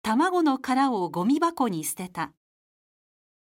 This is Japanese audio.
卵の殻をゴミ箱に捨てた。